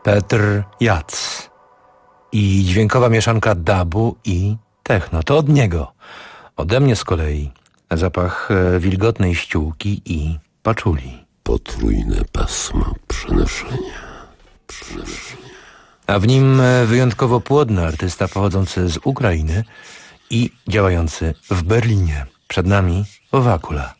Petr Jac i dźwiękowa mieszanka dubu i techno. To od niego. Ode mnie z kolei zapach wilgotnej ściółki i paczuli. Potrójne pasmo przenoszenia. A w nim wyjątkowo płodny artysta pochodzący z Ukrainy i działający w Berlinie. Przed nami Wakula.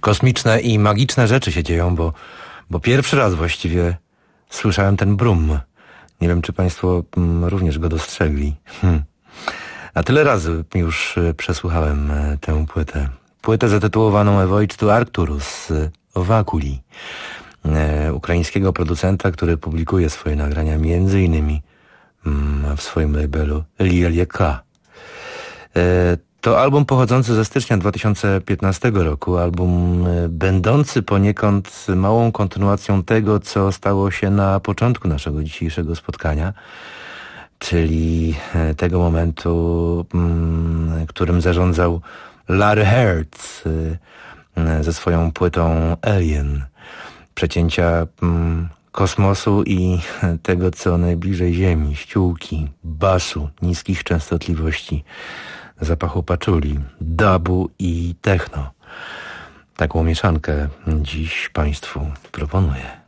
Kosmiczne i magiczne rzeczy się dzieją, bo pierwszy raz właściwie słyszałem ten brum. Nie wiem, czy państwo również go dostrzegli. A tyle razy już przesłuchałem tę płytę. Płytę zatytułowaną A Voyage to Arcturus Vakuli, ukraińskiego producenta, który publikuje swoje nagrania między innymi w swoim labelu Lieleka. To album pochodzący ze stycznia 2015 roku, album będący poniekąd małą kontynuacją tego, co stało się na początku naszego dzisiejszego spotkania, czyli tego momentu, którym zarządzał Larry Hertz ze swoją płytą Alien. Przecięcia kosmosu i tego, co najbliżej Ziemi, ściółki, basu, niskich częstotliwości, zapachu paczuli, dubu i techno. Taką mieszankę dziś państwu proponuję.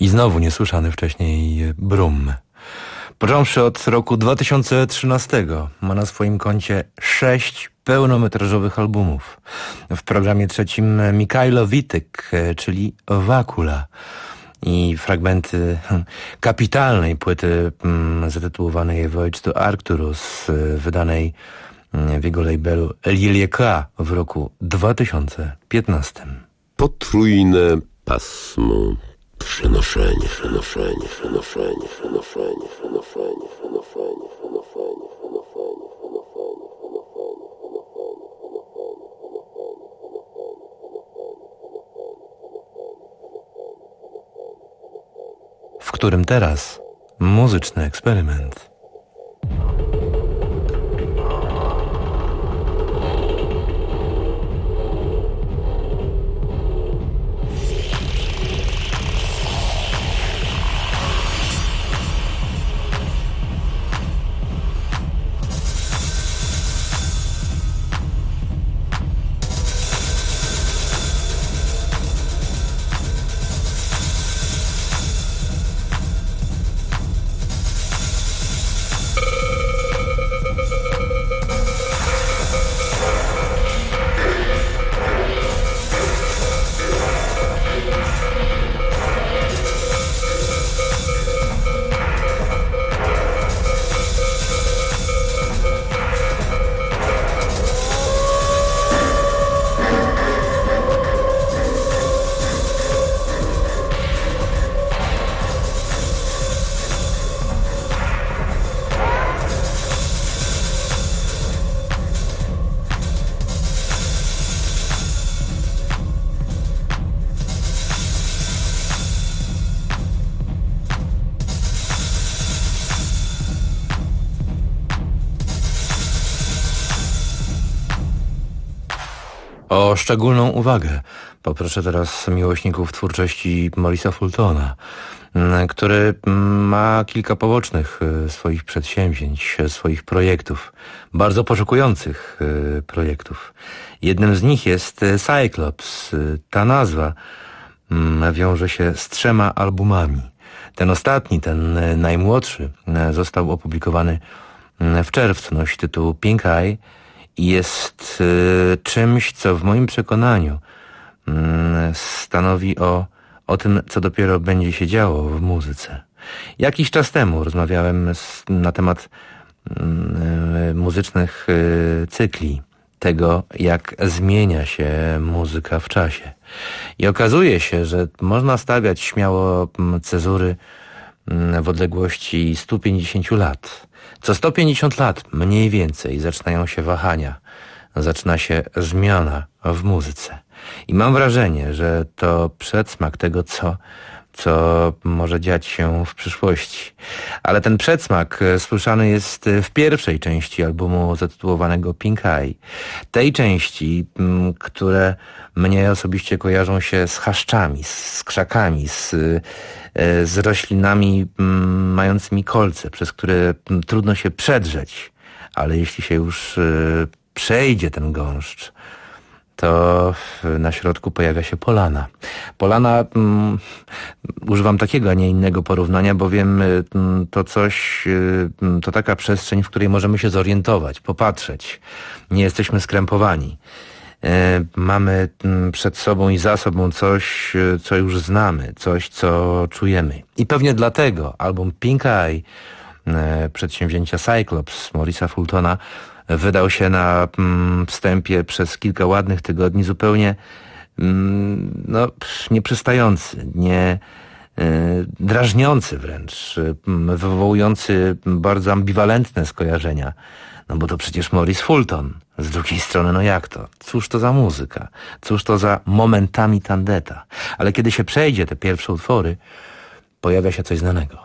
I znowu niesłyszany wcześniej brum. Począwszy od roku 2013 ma na swoim koncie 6 pełnometrażowych albumów. W programie trzecim Mikhailo Witek, czyli Wakula. I fragmenty kapitalnej płyty zatytułowanej Voyage to Arcturus, wydanej w jego labelu Lilie K w roku 2015. Potrójne pasmo przenoszenia, przenoszenia, przenoszenia, przenoszenia, przenoszenia, przenoszenia, przenoszenia, w którym teraz muzyczny eksperyment. O szczególną uwagę poproszę teraz miłośników twórczości Maurice'a Fultona, który ma kilka pobocznych swoich przedsięwzięć, swoich projektów, bardzo poszukujących projektów. Jednym z nich jest Cyclops. Ta nazwa wiąże się z 3 albumami. Ten ostatni, ten najmłodszy, został opublikowany w czerwcu, nosi tytuł Pink Eye i jest czymś, co w moim przekonaniu stanowi o tym, co dopiero będzie się działo w muzyce. Jakiś czas temu rozmawiałem na temat muzycznych cykli, tego, jak zmienia się muzyka w czasie. I okazuje się, że można stawiać śmiało cezury w odległości 150 lat. Co 150 lat, mniej więcej, zaczynają się wahania, zaczyna się zmiana w muzyce. I mam wrażenie, że to przedsmak tego, co może dziać się w przyszłości. Ale ten przedsmak słyszany jest w pierwszej części albumu zatytułowanego Pink Eye. Tej części, które mnie osobiście kojarzą się z chaszczami, z krzakami, z roślinami mającymi kolce, przez które trudno się przedrzeć. Ale jeśli się już przejdzie ten gąszcz, to na środku pojawia się polana. Polana, używam takiego, a nie innego porównania, bowiem to taka przestrzeń, w której możemy się zorientować, popatrzeć. Nie jesteśmy skrępowani. Mamy przed sobą i za sobą coś, co już znamy, coś, co czujemy. I pewnie dlatego album Pink Eye, przedsięwzięcia Cyclops Maurice'a Fultona, wydał się na wstępie przez kilka ładnych tygodni zupełnie nieprzystający, drażniący wręcz, wywołujący bardzo ambiwalentne skojarzenia. No bo to przecież Maurice Fulton. Z drugiej strony, jak to? Cóż to za muzyka? Cóż to za momentami tandeta? Ale kiedy się przejdzie te pierwsze utwory, pojawia się coś znanego.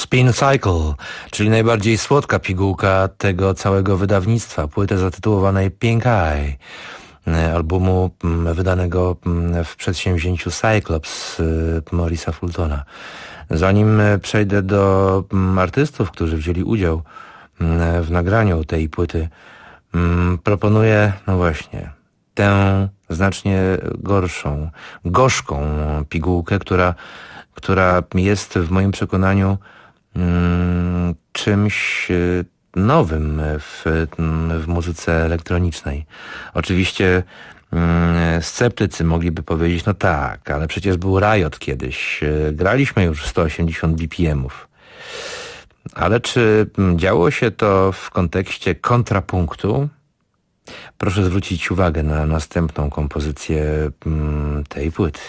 Spin Cycle, czyli najbardziej słodka pigułka tego całego wydawnictwa, płytę zatytułowanej Pink Eye, albumu wydanego w przedsięwzięciu Cyclops Morrisa Fultona. Zanim przejdę do artystów, którzy wzięli udział w nagraniu tej płyty, proponuję, no właśnie, tę znacznie gorzką pigułkę, która jest w moim przekonaniu czymś nowym w muzyce elektronicznej. Oczywiście sceptycy mogliby powiedzieć, no tak, ale przecież był Riot kiedyś, graliśmy już 180 BPM-ów. Ale czy działo się to w kontekście kontrapunktu? Proszę zwrócić uwagę na następną kompozycję tej płyty.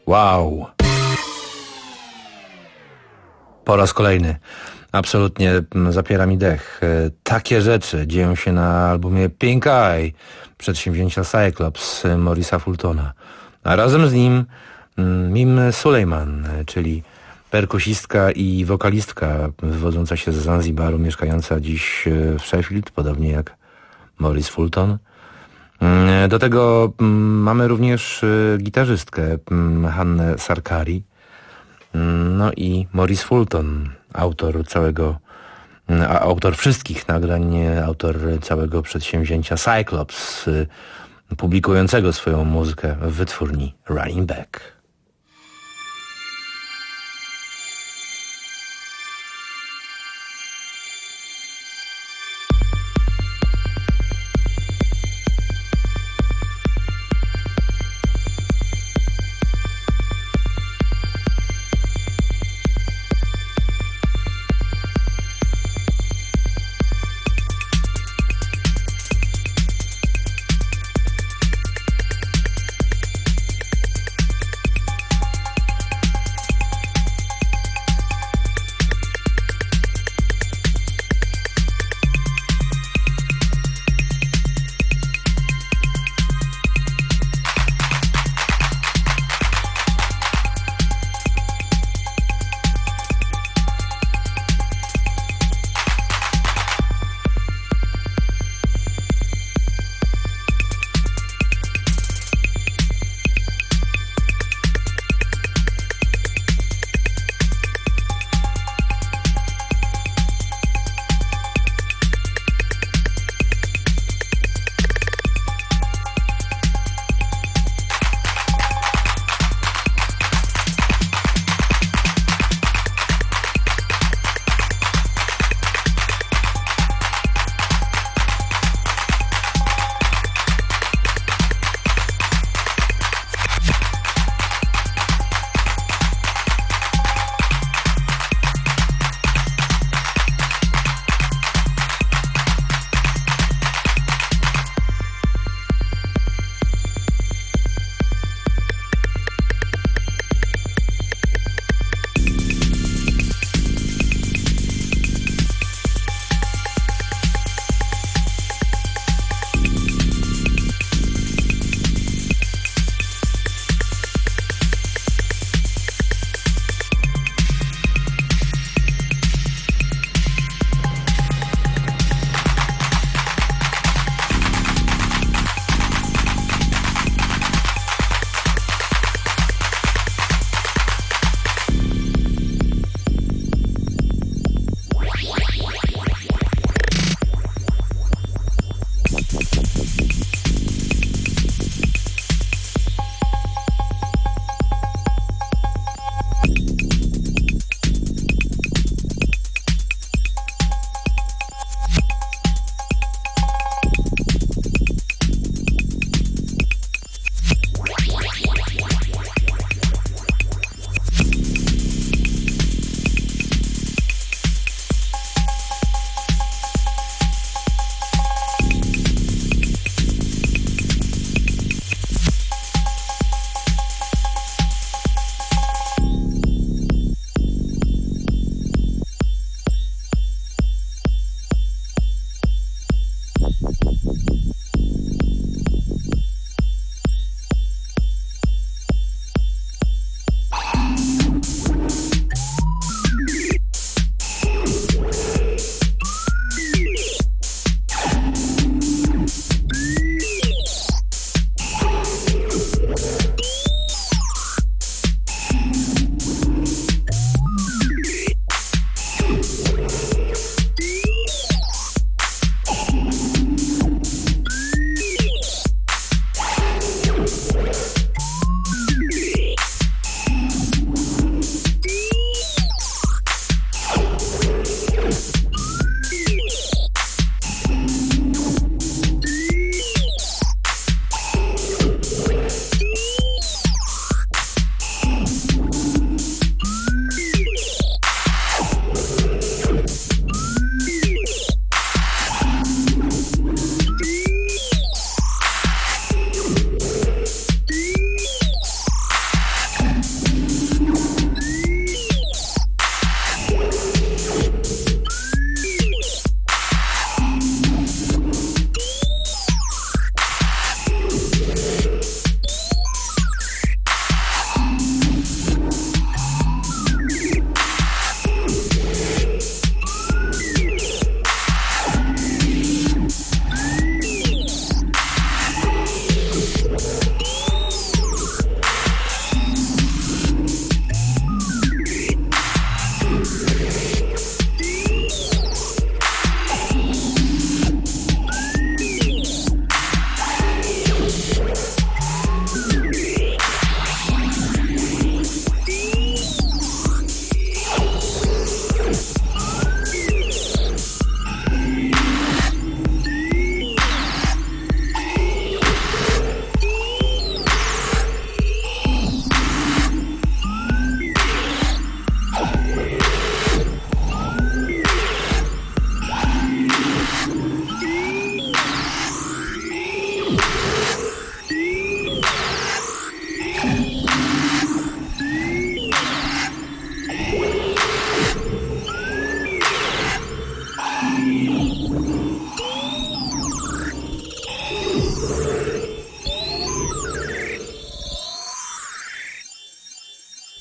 Wow. Po raz kolejny. Absolutnie zapiera mi dech. Takie rzeczy dzieją się na albumie Pink Eye przedsięwzięcia Cyclops Morrisa Fultona. A razem z nim Mim Sulejman, czyli perkusistka i wokalistka wywodząca się z Zanzibaru, mieszkająca dziś w Sheffield, podobnie jak Morris Fulton. Do tego mamy również gitarzystkę Hannę Sarkari. No i Morris Fulton, autor wszystkich nagrań, autor całego przedsięwzięcia Cyclops, publikującego swoją muzykę w wytwórni Running Back.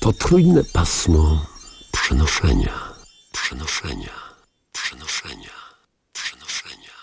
Potrójne pasmo przenoszenia, przenoszenia, przenoszenia, przenoszenia.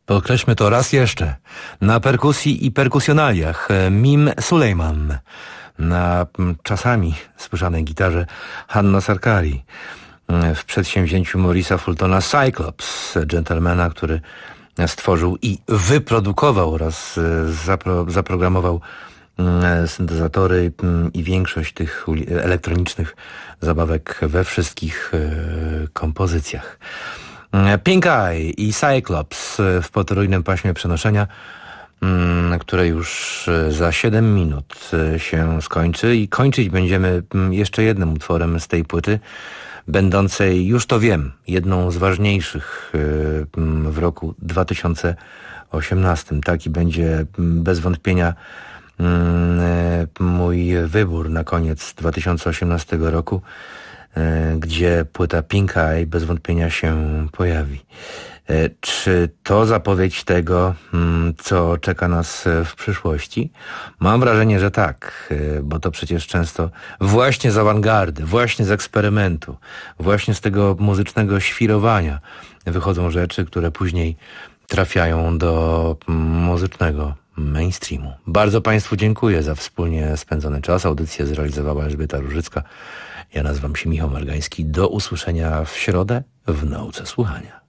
Podkreślmy to raz jeszcze. Na perkusji i perkusjonaliach Mim Sulejman. Na czasami słyszanej gitarze Hanna Sarkari. W przedsięwzięciu Maurice'a Fultona Cyclops, dżentelmena, który stworzył i wyprodukował oraz zaprogramował syntezatory i większość tych elektronicznych zabawek we wszystkich kompozycjach. Pink Eye i Cyclops w potrójnym paśmie przenoszenia, które już za 7 minut się skończy i kończyć będziemy jeszcze jednym utworem z tej płyty, będącej, już to wiem, jedną z ważniejszych w roku 2018. Taki będzie bez wątpienia mój wybór na koniec 2018 roku, gdzie płyta Pink Eye bez wątpienia się pojawi. Czy to zapowiedź tego, co czeka nas w przyszłości? Mam wrażenie, że tak, bo to przecież często właśnie z awangardy, właśnie z eksperymentu, właśnie z tego muzycznego świrowania wychodzą rzeczy, które później trafiają do muzycznego mainstreamu. Bardzo Państwu dziękuję za wspólnie spędzony czas. Audycję zrealizowała Elżbieta Różycka. Ja nazywam się Michał Margański. Do usłyszenia w środę w Nauce Słuchania.